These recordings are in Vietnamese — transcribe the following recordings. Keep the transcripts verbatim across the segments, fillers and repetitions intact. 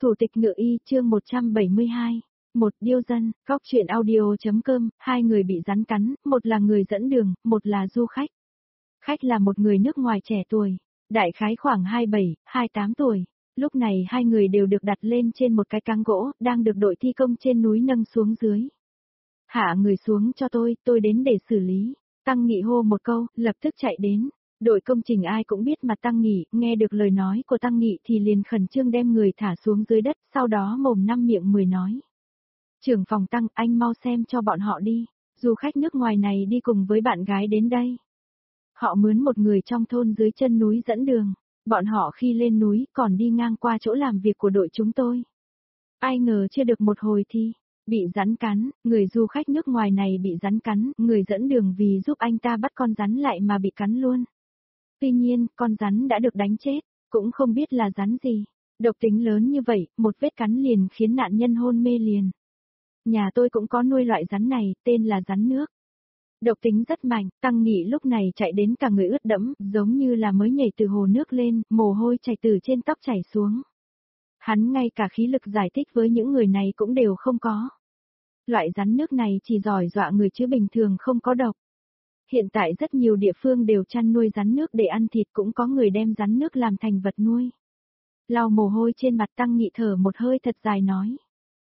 Thủ tịch Ngự Y chương một trăm bảy mươi hai. Một điêu dân, góc chuyện audio.com, hai người bị rắn cắn, một là người dẫn đường, một là du khách. Khách là một người nước ngoài trẻ tuổi, đại khái khoảng hai mươi bảy, hai mươi tám tuổi. Lúc này hai người đều được đặt lên trên một cái cáng gỗ, đang được đội thi công trên núi nâng xuống dưới. Hạ người xuống cho tôi, tôi đến để xử lý. Tăng Nghị hô một câu, lập tức chạy đến. Đội công trình ai cũng biết mặt Tăng Nghị, nghe được lời nói của Tăng Nghị thì liền khẩn trương đem người thả xuống dưới đất, sau đó mồm năm miệng mười nói. Trưởng phòng Tăng, anh mau xem cho bọn họ đi, du khách nước ngoài này đi cùng với bạn gái đến đây. Họ mướn một người trong thôn dưới chân núi dẫn đường, bọn họ khi lên núi còn đi ngang qua chỗ làm việc của đội chúng tôi. Ai ngờ chưa được một hồi thì bị rắn cắn, người du khách nước ngoài này bị rắn cắn, người dẫn đường vì giúp anh ta bắt con rắn lại mà bị cắn luôn. Tuy nhiên, con rắn đã được đánh chết, cũng không biết là rắn gì. Độc tính lớn như vậy, một vết cắn liền khiến nạn nhân hôn mê liền. Nhà tôi cũng có nuôi loại rắn này, tên là rắn nước. Độc tính rất mạnh, Tăng Nghị lúc này chạy đến cả người ướt đẫm, giống như là mới nhảy từ hồ nước lên, mồ hôi chảy từ trên tóc chảy xuống. Hắn ngay cả khí lực giải thích với những người này cũng đều không có. Loại rắn nước này chỉ giỏi dọa người chứ bình thường không có độc. Hiện tại rất nhiều địa phương đều chăn nuôi rắn nước để ăn thịt, cũng có người đem rắn nước làm thành vật nuôi. Lau mồ hôi trên mặt, Tăng Nghị thở một hơi thật dài nói.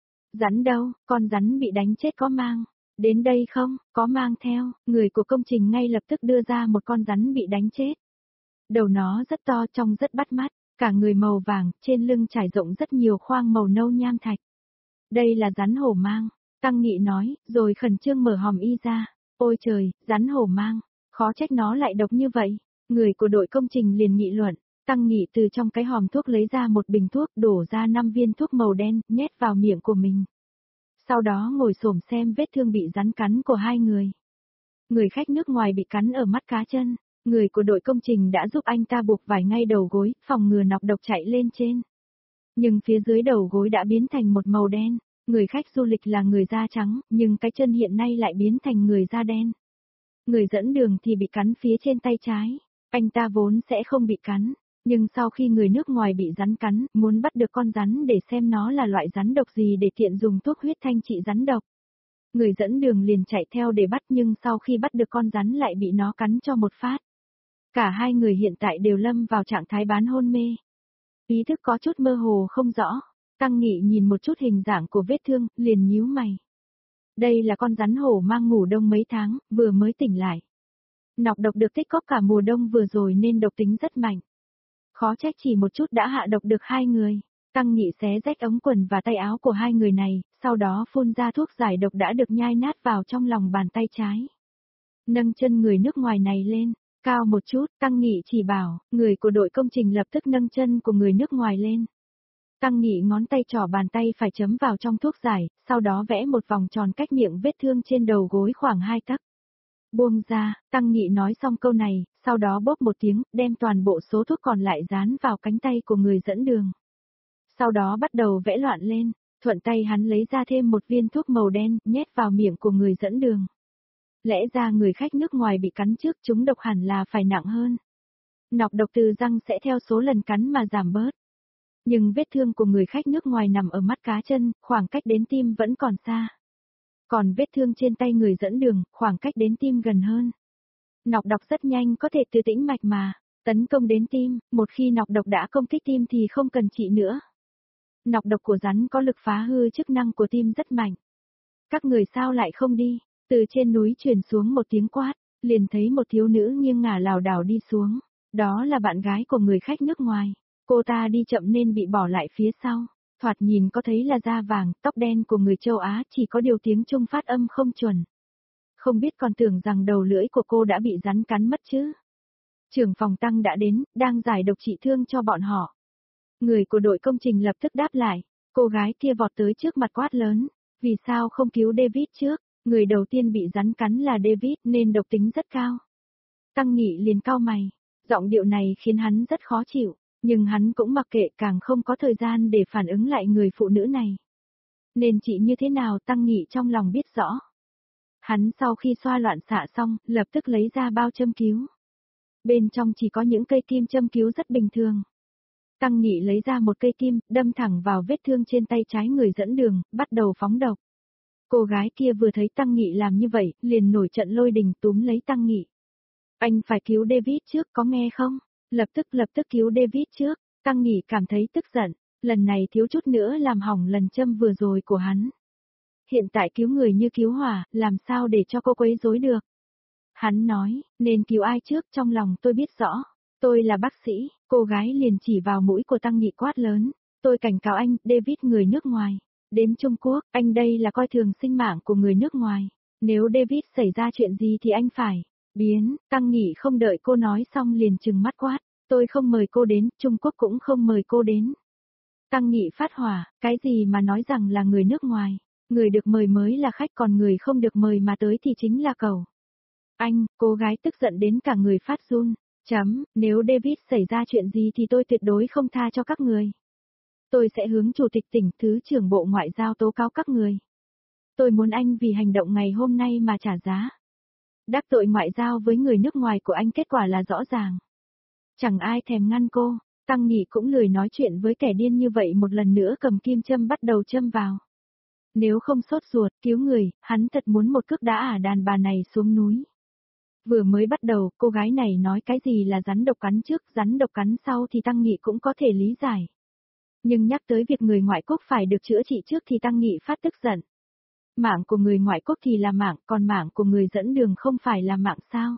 Rắn đâu, con rắn bị đánh chết có mang đến đây không? Có mang theo. Người của công trình ngay lập tức đưa ra một con rắn bị đánh chết. Đầu nó rất to, trông rất bắt mắt, cả người màu vàng, trên lưng trải rộng rất nhiều khoang màu nâu nham thạch. Đây là rắn hổ mang, Tăng Nghị nói, rồi khẩn trương mở hòm y ra. Ôi trời, rắn hổ mang, khó trách nó lại độc như vậy. Người của đội công trình liền nghị luận. Tăng Nghị từ trong cái hòm thuốc lấy ra một bình thuốc, đổ ra năm viên thuốc màu đen, nhét vào miệng của mình. Sau đó ngồi xổm xem vết thương bị rắn cắn của hai người. Người khách nước ngoài bị cắn ở mắt cá chân, người của đội công trình đã giúp anh ta buộc vải ngay đầu gối, phòng ngừa nọc độc chạy lên trên. Nhưng phía dưới đầu gối đã biến thành một màu đen. Người khách du lịch là người da trắng, nhưng cái chân hiện nay lại biến thành người da đen. Người dẫn đường thì bị cắn phía trên tay trái. Anh ta vốn sẽ không bị cắn, nhưng sau khi người nước ngoài bị rắn cắn, muốn bắt được con rắn để xem nó là loại rắn độc gì để tiện dùng thuốc huyết thanh trị rắn độc. Người dẫn đường liền chạy theo để bắt, nhưng sau khi bắt được con rắn lại bị nó cắn cho một phát. Cả hai người hiện tại đều lâm vào trạng thái bán hôn mê. Ý thức có chút mơ hồ không rõ. Tăng Nghị nhìn một chút hình dạng của vết thương, liền nhíu mày. Đây là con rắn hổ mang ngủ đông mấy tháng, vừa mới tỉnh lại. Nọc độc được tích cóp cả mùa đông vừa rồi nên độc tính rất mạnh. Khó trách chỉ một chút đã hạ độc được hai người. Tăng Nghị xé rách ống quần và tay áo của hai người này, sau đó phun ra thuốc giải độc đã được nhai nát vào trong lòng bàn tay trái. Nâng chân người nước ngoài này lên, cao một chút, Tăng Nghị chỉ bảo, người của đội công trình lập tức nâng chân của người nước ngoài lên. Tăng Nghị ngón tay trỏ bàn tay phải chấm vào trong thuốc giải, sau đó vẽ một vòng tròn cách miệng vết thương trên đầu gối khoảng hai tấc. Buông ra, Tăng Nghị nói xong câu này, sau đó bóp một tiếng, đem toàn bộ số thuốc còn lại dán vào cánh tay của người dẫn đường. Sau đó bắt đầu vẽ loạn lên, thuận tay hắn lấy ra thêm một viên thuốc màu đen, nhét vào miệng của người dẫn đường. Lẽ ra người khách nước ngoài bị cắn trước chúng độc hẳn là phải nặng hơn. Nọc độc từ răng sẽ theo số lần cắn mà giảm bớt. Nhưng vết thương của người khách nước ngoài nằm ở mắt cá chân, khoảng cách đến tim vẫn còn xa. Còn vết thương trên tay người dẫn đường, khoảng cách đến tim gần hơn. Nọc độc rất nhanh có thể từ tĩnh mạch mà tấn công đến tim, một khi nọc độc đã công kích tim thì không cần trị nữa. Nọc độc của rắn có lực phá hư chức năng của tim rất mạnh. Các người sao lại không đi? Từ trên núi truyền xuống một tiếng quát, liền thấy một thiếu nữ nghiêng ngả lảo đảo đi xuống. Đó là bạn gái của người khách nước ngoài. Cô ta đi chậm nên bị bỏ lại phía sau. Thoạt nhìn có thấy là da vàng, tóc đen của người châu Á, chỉ có điều tiếng Trung phát âm không chuẩn. Không biết còn tưởng rằng đầu lưỡi của cô đã bị rắn cắn mất chứ. Trưởng phòng Tăng đã đến, đang giải độc trị thương cho bọn họ. Người của đội công trình lập tức đáp lại. Cô gái kia vọt tới trước mặt quát lớn. Vì sao không cứu David trước? Người đầu tiên bị rắn cắn là David nên độc tính rất cao. Tăng Nghị liền cau mày. Giọng điệu này khiến hắn rất khó chịu. Nhưng hắn cũng mặc kệ, càng không có thời gian để phản ứng lại người phụ nữ này. Nên chị như thế nào Tăng Nghị trong lòng biết rõ. Hắn sau khi xoa loạn xạ xong, lập tức lấy ra bao châm cứu. Bên trong chỉ có những cây kim châm cứu rất bình thường. Tăng Nghị lấy ra một cây kim, đâm thẳng vào vết thương trên tay trái người dẫn đường, bắt đầu phóng độc. Cô gái kia vừa thấy Tăng Nghị làm như vậy, liền nổi trận lôi đình túm lấy Tăng Nghị. Anh phải cứu David trước, có nghe không? Lập tức lập tức cứu David trước. Tăng Nghị cảm thấy tức giận, lần này thiếu chút nữa làm hỏng lần châm vừa rồi của hắn. Hiện tại cứu người như cứu hỏa, làm sao để cho cô quấy rối được? Hắn nói, nên cứu ai trước, trong lòng tôi biết rõ. Tôi là bác sĩ, cô gái liền chỉ vào mũi của Tăng Nghị quát lớn. Tôi cảnh cáo anh, David người nước ngoài. Đến Trung Quốc, anh đây là coi thường sinh mạng của người nước ngoài. Nếu David xảy ra chuyện gì thì anh phải biến. Tăng Nghị không đợi cô nói xong liền trừng mắt quát. Tôi không mời cô đến, Trung Quốc cũng không mời cô đến. Tăng Nghị phát hỏa, cái gì mà nói rằng là người nước ngoài. Người được mời mới là khách, còn người không được mời mà tới thì chính là cẩu. Anh, cô gái tức giận đến cả người phát run. Chấm, nếu David xảy ra chuyện gì thì tôi tuyệt đối không tha cho các người. Tôi sẽ hướng Chủ tịch tỉnh, Thứ trưởng Bộ Ngoại giao tố cáo các người. Tôi muốn anh vì hành động ngày hôm nay mà trả giá. Đắc tội ngoại giao với người nước ngoài của anh kết quả là rõ ràng. Chẳng ai thèm ngăn cô, Tăng Nghị cũng lười nói chuyện với kẻ điên như vậy, một lần nữa cầm kim châm bắt đầu châm vào. Nếu không sốt ruột, cứu người, hắn thật muốn một cước đá ả đàn bà này xuống núi. Vừa mới bắt đầu, cô gái này nói cái gì là rắn độc cắn trước, rắn độc cắn sau thì Tăng Nghị cũng có thể lý giải. Nhưng nhắc tới việc người ngoại quốc phải được chữa trị trước thì Tăng Nghị phát tức giận. Mạng của người ngoại quốc thì là mạng, còn mạng của người dẫn đường không phải là mạng sao?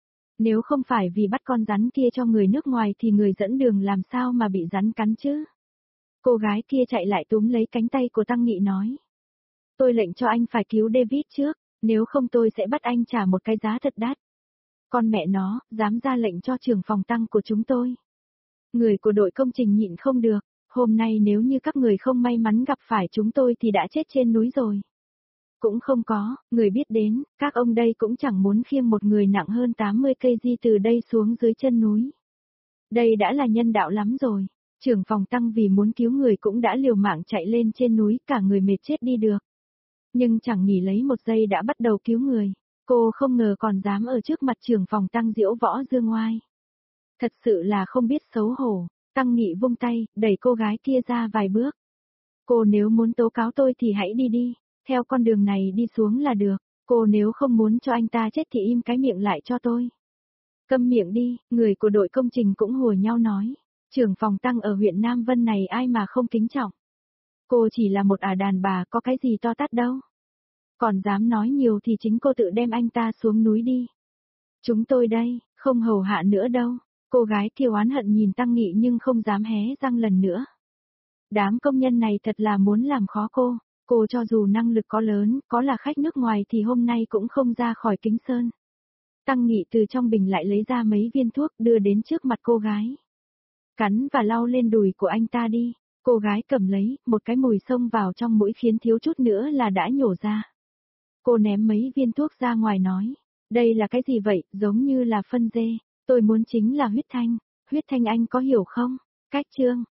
Nếu không phải vì bắt con rắn kia cho người nước ngoài thì người dẫn đường làm sao mà bị rắn cắn chứ? Cô gái kia chạy lại túm lấy cánh tay của Tăng Nghị nói. Tôi lệnh cho anh phải cứu David trước, nếu không tôi sẽ bắt anh trả một cái giá thật đắt. Con mẹ nó, dám ra lệnh cho trưởng phòng Tăng của chúng tôi. Người của đội công trình nhịn không được, hôm nay nếu như các người không may mắn gặp phải chúng tôi thì đã chết trên núi rồi. Cũng không có, người biết đến, các ông đây cũng chẳng muốn khiêng một người nặng hơn tám mươi ki lô gam từ đây xuống dưới chân núi. Đây đã là nhân đạo lắm rồi, trưởng phòng Tăng vì muốn cứu người cũng đã liều mạng chạy lên trên núi, cả người mệt chết đi được. Nhưng chẳng nghỉ lấy một giây đã bắt đầu cứu người, cô không ngờ còn dám ở trước mặt trưởng phòng Tăng diễu võ dương oai. Thật sự là không biết xấu hổ, Tăng Nghị vung tay, đẩy cô gái kia ra vài bước. Cô nếu muốn tố cáo tôi thì hãy đi đi. Theo con đường này đi xuống là được, cô nếu không muốn cho anh ta chết thì im cái miệng lại cho tôi. Câm miệng đi, người của đội công trình cũng hùa nhau nói. Trưởng phòng Tăng ở huyện Nam Vân này ai mà không kính trọng. Cô chỉ là một ả đàn bà, có cái gì to tát đâu. Còn dám nói nhiều thì chính cô tự đem anh ta xuống núi đi. Chúng tôi đây, không hầu hạ nữa đâu. Cô gái kia oán hận nhìn Tăng Nghị nhưng không dám hé răng lần nữa. Đám công nhân này thật là muốn làm khó cô. Cô cho dù năng lực có lớn, có là khách nước ngoài thì hôm nay cũng không ra khỏi Kính Sơn. Tăng Nghị từ trong bình lại lấy ra mấy viên thuốc đưa đến trước mặt cô gái. Cắn và lau lên đùi của anh ta đi. Cô gái cầm lấy, một cái mùi xông vào trong mũi khiến thiếu chút nữa là đã nhổ ra. Cô ném mấy viên thuốc ra ngoài nói. Đây là cái gì vậy, giống như là phân dê. Tôi muốn chính là huyết thanh. Huyết thanh anh có hiểu không? Cách chương.